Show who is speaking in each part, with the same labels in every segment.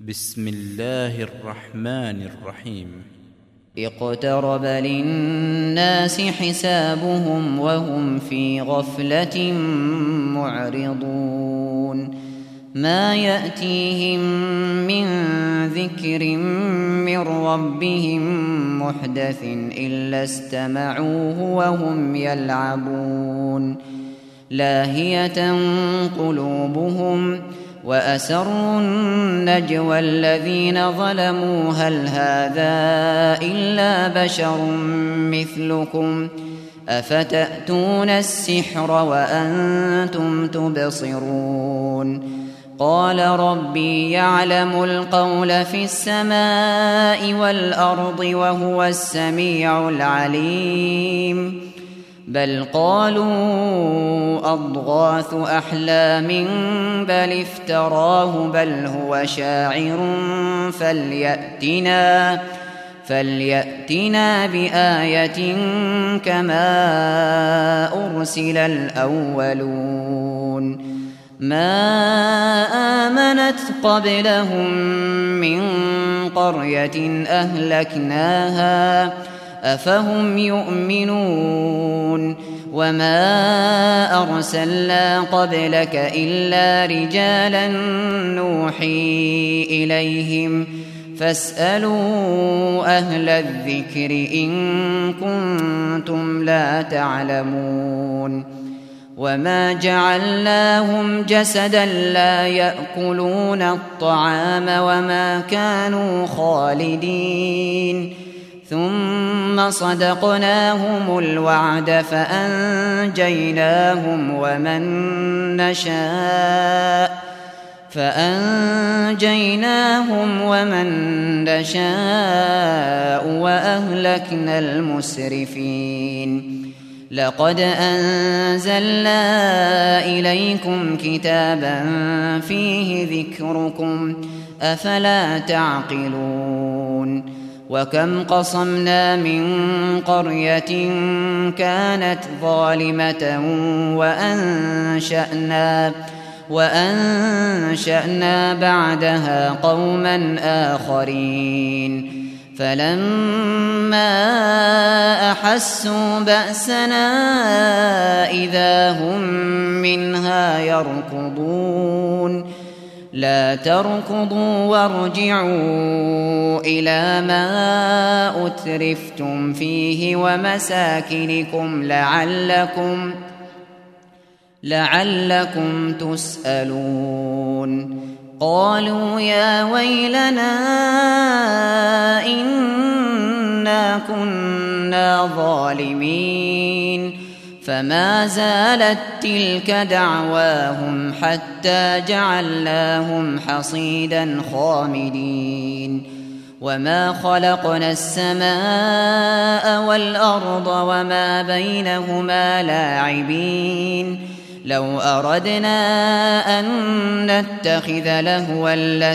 Speaker 1: بسم الله الرحمن الرحيم
Speaker 2: اقترب للناس حسابهم وهم في غفلة معرضون ما يأتيهم من ذكر من ربهم محدث إلا استمعوه وهم يلعبون لاهية قلوبهم وأسروا النجوى الذين ظلموا هل هذا إلا بشر مثلكم أفتأتون السحر وأنتم تبصرون قال ربي يعلم القول في السماء والأرض وهو السميع العليم بل قالوا أضغاث أحلام بل افتراه بل هو شاعر فليأتنا بآية كما أرسل الأولون ما آمنت قبلهم من قرية أهلكناها أفهم يؤمنون وما أرسلنا قبلك إلا رجالا نوحي إليهم فاسألوا أهل الذكر إن كنتم لا تعلمون وما جعلناهم جسدا لا يأكلون الطعام وما كانوا خالدين ثم صدقناهم الوعد فأنجيناهم ومن نشاء وأهلكنا المسرفين لقد أنزلنا إليكم كتابا فيه ذكركم أفلا تعقلون وكم قصمنا من قرية كانت ظالمة وأنشأنا بعدها قوما آخرين فلما أحسوا بأسنا إذا هم منها يركضون لا تركضوا وارجعوا إلى ما أترفتم فيه ومساكنكم لعلكم تسألون قالوا يا ويلنا إنا كنا ظالمين فما زالت تلك دعواهم حتى جعلناهم حصيدا خامدين وما خلقنا السماء والأرض وما بينهما لاعبين لو أردنا أن نتخذ لهوا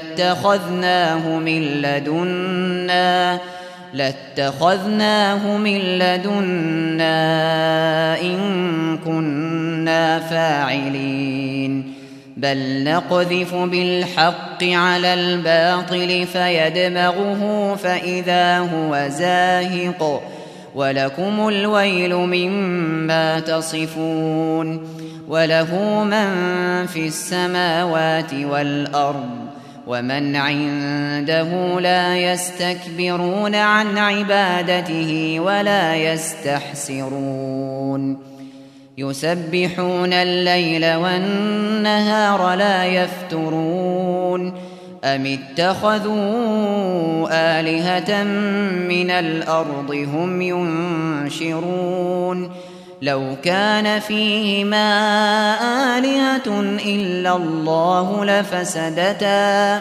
Speaker 2: لاتخذناه من لدنا إن كنا فاعلين بل نقذف بالحق على الباطل فيدمغه فإذا هو زاهق ولكم الويل مما تصفون وله من في السماوات والأرض ومن عنده لا يستكبرون عن عبادته ولا يستحسرون يسبحون الليل والنهار لا يفترون أم اتخذوا آلهة من الأرض هم ينشرون لو كان فيهما آلهة إلا الله لفسدتا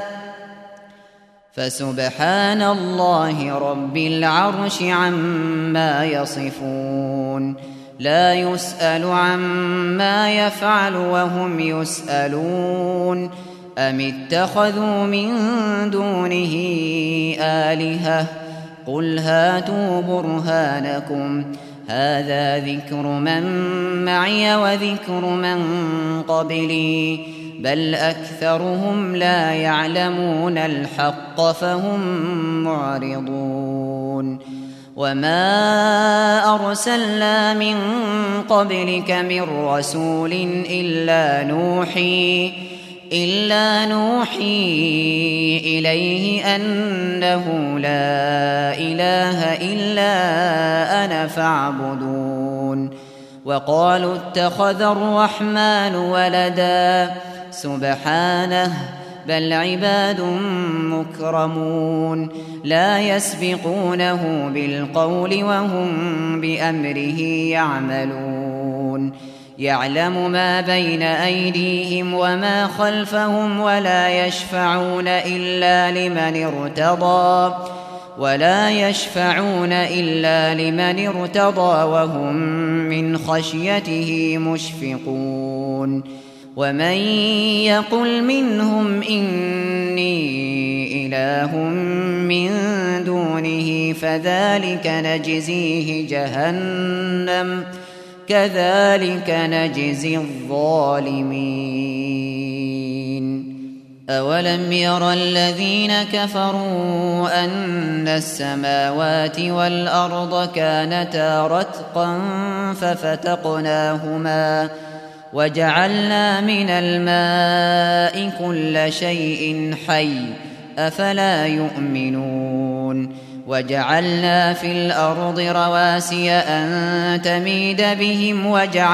Speaker 2: فسبحان الله رب العرش عما يصفون لا يسأل عما يفعل وهم يسألون أم اتخذوا من دونه آلهة قل هاتوا برهانكم هذا ذكر من معي وذكر من قبلي بل أكثرهم لا يعلمون الحق فهم معرضون وما أرسلنا من قبلك من رسول إلا نوحي إليه أنه لا إله إلا أنا فاعبدون وقالوا اتخذ الرحمن ولدا سبحانه بل عباد مكرمون لا يسبقونه بالقول وهم بأمره يعملون يعلم ما بين أيديهم وما خلفهم ولا يشفعون إلا لمن ارتضى وهم من خشيته مشفقون ومن يقل منهم إني إله من دونه فذلك نجزيه جهنم كذلك نجزي الظالمين أولم ير الذين كفروا أن السماوات والأرض كانتا رتقا ففتقناهما وجعلنا من الماء كل شيء حي أفلا يؤمنون وجعلنا في الأرض رواسي أن تميد بهم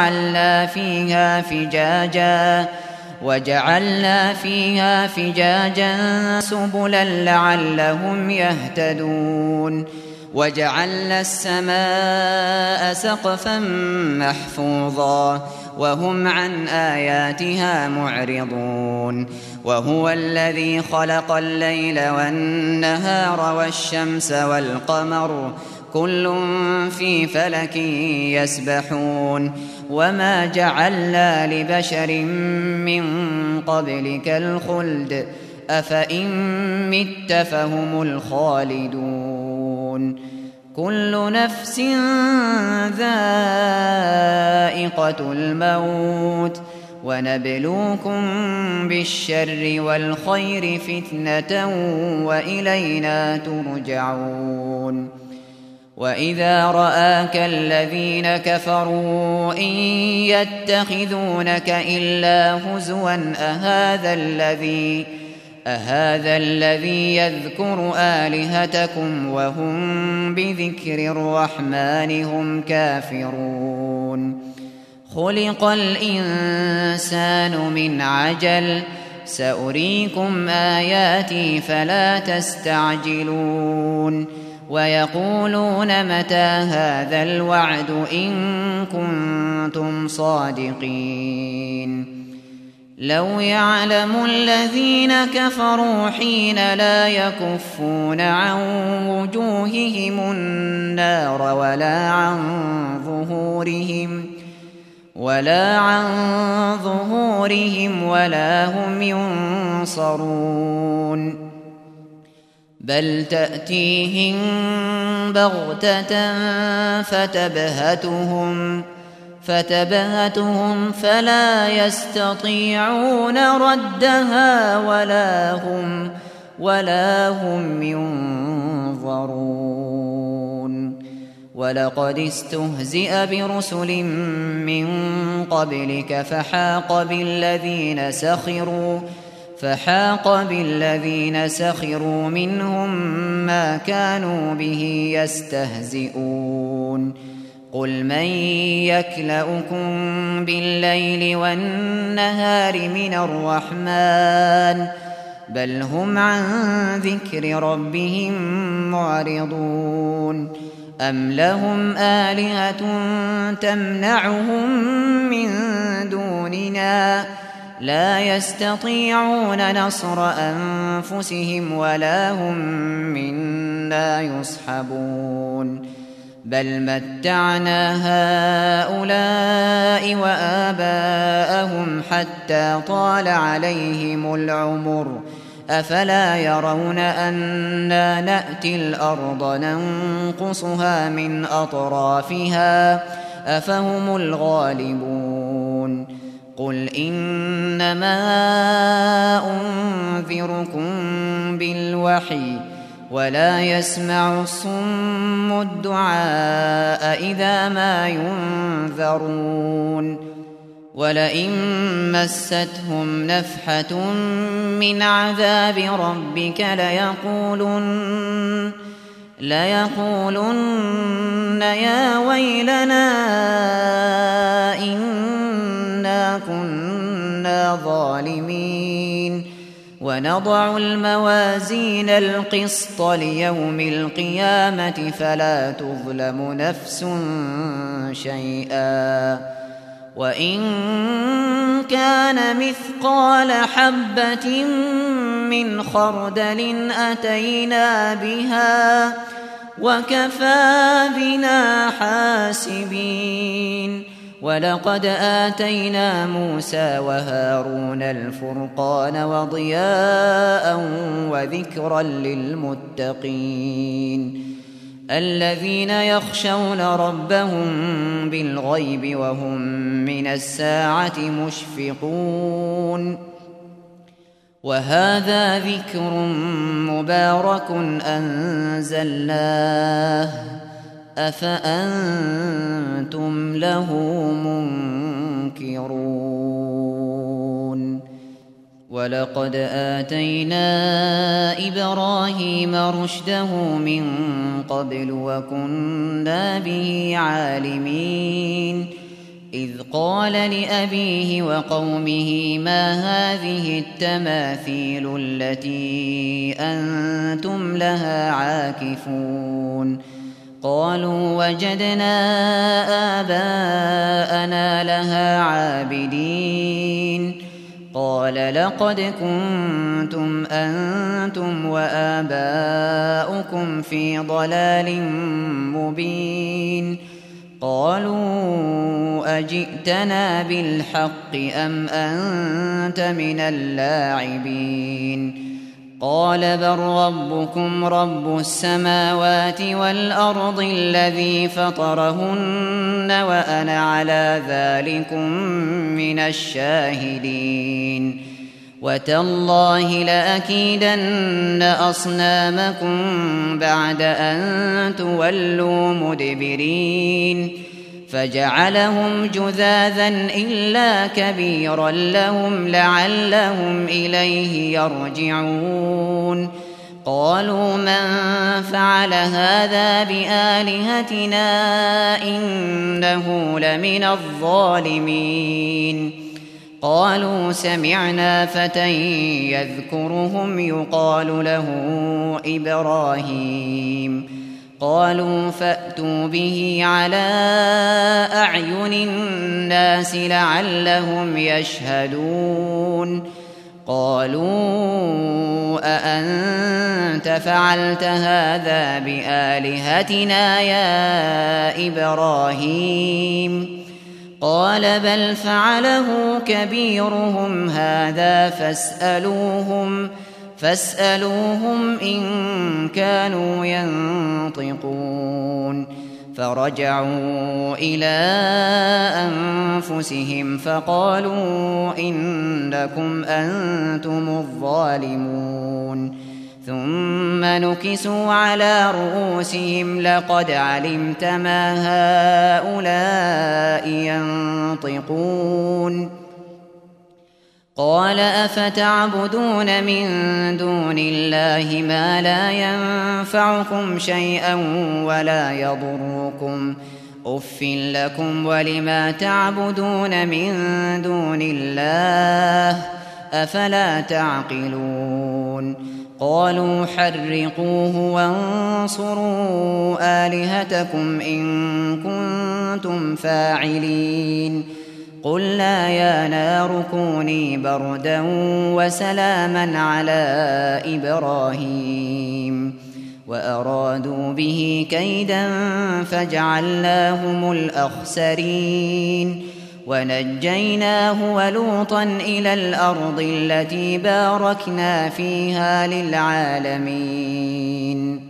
Speaker 2: وجعلنا فيها فجاجا سبلا لعلهم يهتدون وجعلنا السماء سقفا محفوظا وهم عن آياتها معرضون وهو الذي خلق الليل والنهار والشمس والقمر كل في فلك يسبحون وما جعلنا لبشر من قبلك الخلد أفإن مت فهم الخالدون كل نفس ذائقة الموت ونبلوكم بالشر والخير فتنة وإلينا ترجعون وإذا رآك الذين كفروا إن يتخذونك إلا هزوا أهذا الذي يذكر آلهتكم وهم بذكر الرحمن هم كافرون خلق الإنسان من عجل سأريكم آياتي فلا تستعجلون ويقولون متى هذا الوعد إن كنتم صادقين لو يعلم الذين كفروا حين لا يكفون عن وجوههم النار ولا عن ظهورهم ولا هم ينصرون بل تأتيهم بغتة فتبهتهم فلا يستطيعون ردها ولا هم ينظرون ولقد استهزئ برسل من قبلك فحاق بالذين سخروا منهم ما كانوا به يستهزئون قل من يكلؤكم بالليل والنهار من الرحمن بل هم عن ذكر ربهم معرضون أم لهم آلهة تمنعهم من دوننا لا يستطيعون نصر أنفسهم ولا هم منا يصحبون بل متعنا هؤلاء وآباءهم حتى طال عليهم العمر أفلا يرون أنا نأتي الأرض ننقصها من أطرافها أفهم الغالبون قل إنما أنذركم بالوحي ولا يسمع الصم الدعاء إذا ما ينذرون ولئن مستهم نفحة من عذاب ربك ليقولن يا ويلنا إنا كنا ظالمين ونضع الموازين القسط ليوم القيامة فلا تظلم نفس شيئا وإن كان مثقال حبة من خردل أتينا بها وكفى بنا حاسبين ولقد آتينا موسى وهارون الفرقان وضياء وذكرا للمتقين الذين يخشون ربهم بالغيب وهم من الساعة مشفقون وهذا ذكر مبارك أنزلناه أفأنتم له منكرون ولقد آتينا إبراهيم رشده من قبل وكنا به عالمين إذ قال لأبيه وقومه ما هذه التماثيل التي أنتم لها عاكفون قالوا وجدنا آباءنا لها عابدين قال لقد كنتم أنتم وآباؤكم في ضلال مبين قالوا أجئتنا بالحق أم أنت من اللاعبين قال بل ربكم رب السماوات والأرض الذي فطرهن وأنا على ذلكم من الشاهدين وتالله لأكيدن أصنامكم بعد أن تولوا مدبرين فجعلهم جذاذا إلا كبيرا لهم لعلهم إليه يرجعون قالوا من فعل هذا بآلهتنا إنه لمن الظالمين قالوا سمعنا فتى يذكرهم يقال له إبراهيم قالوا فأتوا به على أعين الناس لعلهم يشهدون قالوا أأنت فعلت هذا بآلهتنا يا إبراهيم قال بل فعله كبيرهم هذا فاسألوهم إن كانوا ينطقون فرجعوا إلى أنفسهم فقالوا إنكم أنتم الظالمون ثم نكسوا على رؤوسهم لقد علمت ما هؤلاء ينطقون قال أفتعبدون من دون الله ما لا ينفعكم شيئا ولا يضركم أف لكم ولما تعبدون من دون الله أفلا تعقلون قالوا حرقوه وانصروا آلهتكم إن كنتم فاعلين قلنا يا نار كوني بردا وسلاما على إبراهيم وأرادوا به كيدا فجعلناهم الأخسرين ونجيناه ولوطا إلى الأرض التي باركنا فيها للعالمين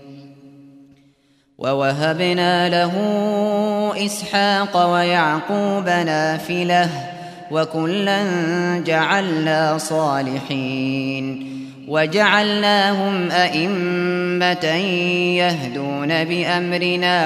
Speaker 2: ووهبنا له إسحاق ويعقوب نافلة وكلا جعلنا صالحين وجعلناهم أئمة يهدون بأمرنا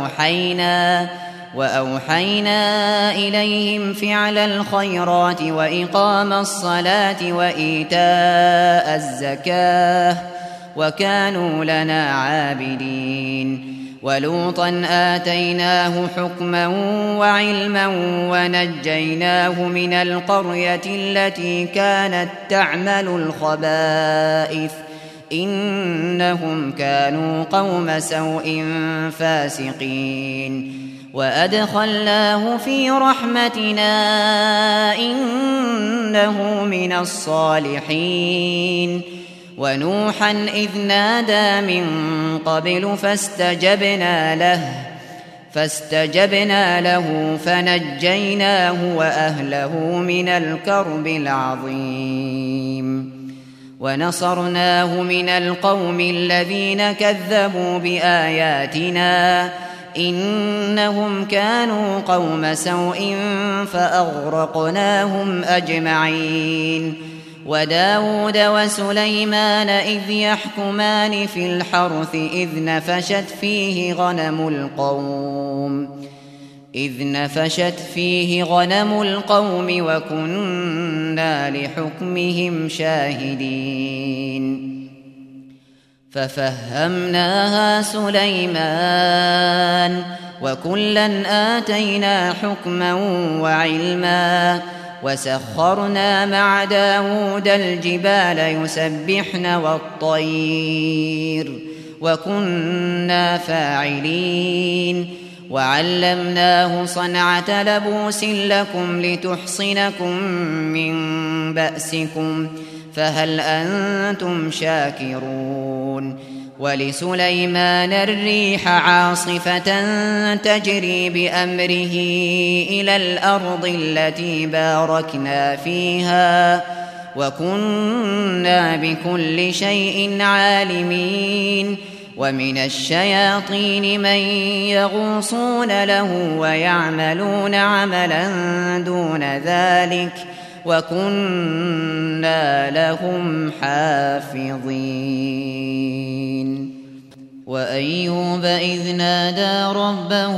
Speaker 2: وأوحينا إليهم فعل الخيرات وإقام الصلاة وإيتاء الزكاة وكانوا لنا عابدين ولوطا آتيناه حكما وعلما ونجيناه من القرية التي كانت تعمل الخبائث إنهم كانوا قوم سوء فاسقين وأدخلناه في رحمتنا إنه من الصالحين ونوحا إذ نادى من قبل فاستجبنا له فنجيناه وأهله من الكرب العظيم ونصرناه من القوم الذين كذبوا بآياتنا إنهم كانوا قوم سوء فأغرقناهم أجمعين وداود وسليمان إذ يحكمان في الحرث إذ نفشت فيه غنم القوم وكنا لحكمهم شاهدين ففهمناها سليمان وكلا آتينا حكما وعلما وسخرنا مع داود الجبال يسبحن والطير وكنا فاعلين وعلمناه صنعة لبوس لكم لتحصنكم من بأسكم فهل أنتم شاكرون ولسليمان الريح عاصفة تجري بأمره إلى الأرض التي باركنا فيها وكنا بكل شيء عالمين ومن الشياطين من يغوصون له ويعملون عملا دون ذلك وكنا لهم حافظين وأيوب إذ نادى ربه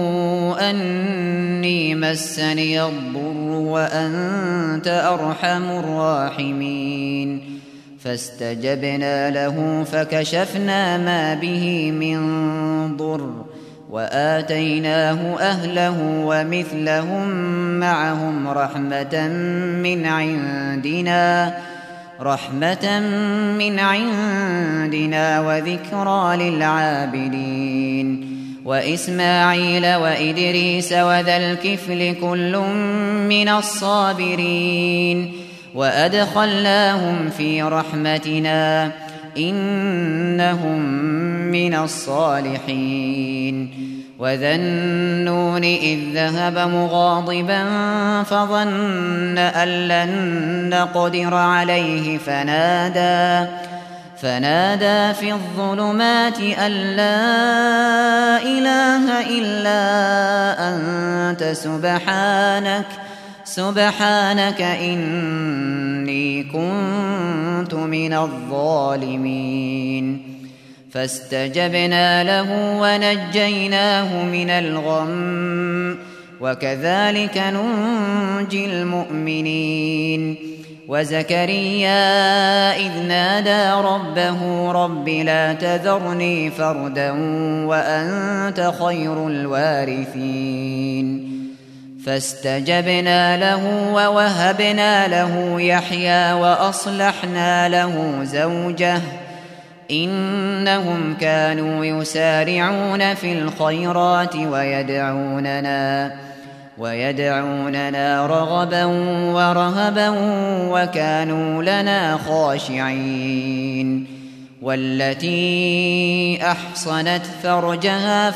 Speaker 2: أني مسني الضر وأنت أرحم الراحمين فاستجبنا له فكشفنا ما به من ضر وآتيناه أهله ومثلهم معهم رحمة من عندنا وذكرى للعابدين وإسماعيل وإدريس وذا الكفل كل من الصابرين وأدخلناهم في رحمتنا إنهم من الصالحين وذا النون إذ ذهب مغاضبا فظن أن لن نقدر عليه فنادى في الظلمات أن لا إله إلا أنت سبحانك إني كنت من الظالمين فاستجبنا له ونجيناه من الغم وكذلك ننجي المؤمنين وزكريا إذ نادى ربه رب لا تذرني فردا وأنت خير الوارثين فاستجبنا له ووهبنا له يحيى وأصلحنا له زوجه إنهم كانوا يسارعون في الخيرات ويدعوننا رغبا ورهبا وكانوا لنا خاشعين والتي أحصنت فرجها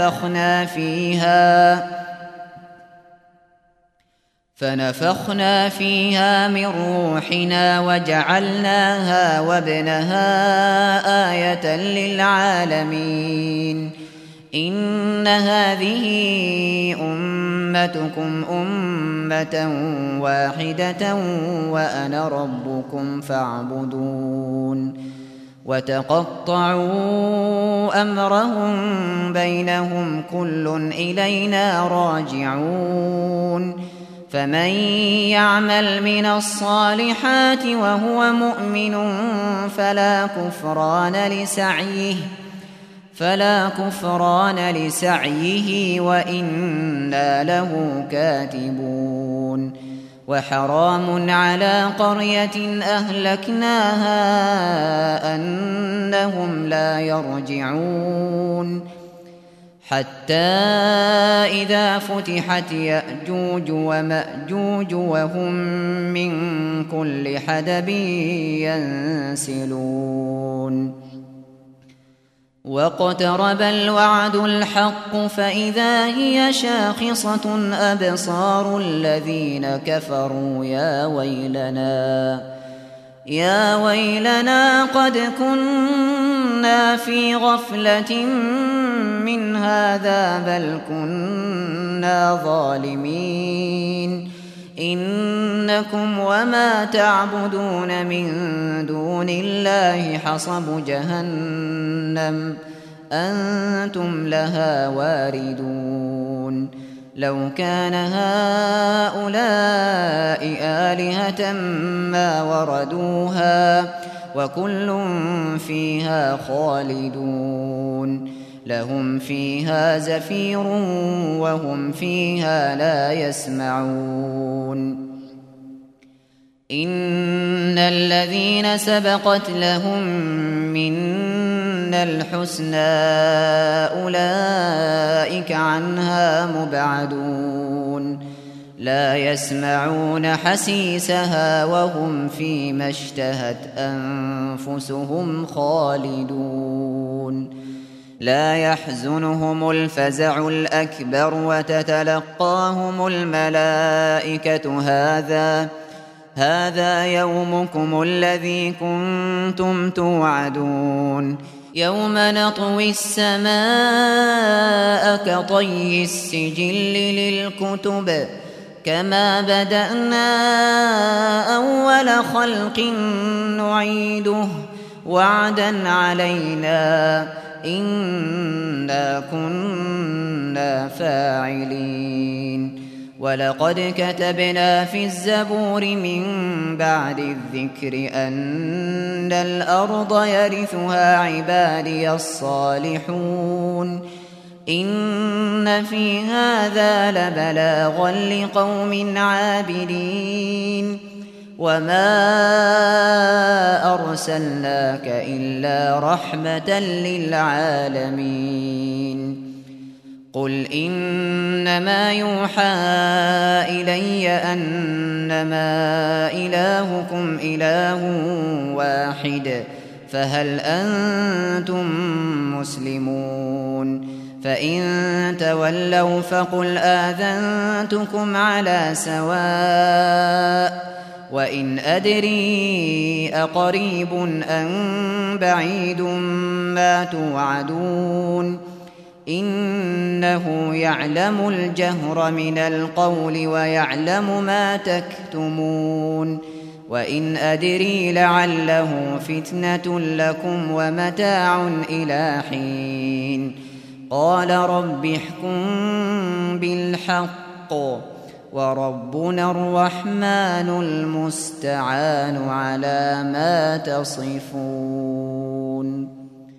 Speaker 2: فنفخنا فيها من روحنا وجعلناها وابنها آية إن هذه أمتكم أمة واحدة وأنا ربكم فاعبدون وتقطعوا أمرهم بينهم كل إلينا راجعون فمن يعمل من الصالحات وهو مؤمن فلا كفران لسعيه وإنا له كاتبون وحرام على قرية أهلكناها أنهم لا يرجعون حتى إذا فتحت يأجوج ومأجوج وهم من كل حدب ينسلون واقترب الوعد الحق فإذا هي شاخصة أبصار الذين كفروا يا ويلنا قد كنا في غفلة من هذا بل كنا ظالمين إنكم وما تعبدون من دون الله حصب جهنم أنتم لها واردون لو كان هؤلاء آلهة ما وردوها وكل فيها خالدون لهم فيها زفير وهم فيها لا يسمعون إن الذين سبقت لهم منا الحسنى أولئك عنها مبعدون لا يسمعون حسيسها وهم فيما اشتهت أنفسهم خالدون لا يحزنهم الفزع الأكبر وتتلقاهم الملائكة هذا يومكم الذي كنتم توعدون يوم نطوي السماء كطي السجل للكتب كما بدأنا أول خلق نعيده وعدا علينا إنا كنا فاعلين ولقد كتبنا في الزبور من بعد الذكر أن الأرض يرثها عبادي الصالحون إن في هذا لبلاغا لقوم عابدين وما أرسلناك إلا رحمة للعالمين قل إنما يوحى إلي أنما إلهكم إله واحد فهل أنتم مسلمون فإن تولوا فقل آذنتكم على سواء وإن أدري أقريب أم بعيد ما توعدون إنه يعلم الجهر من القول ويعلم ما تكتمون وإن أدري لعله فتنة لكم ومتاع إلى حين قال رب احكم بالحق وربنا الرحمن المستعان على ما تصفون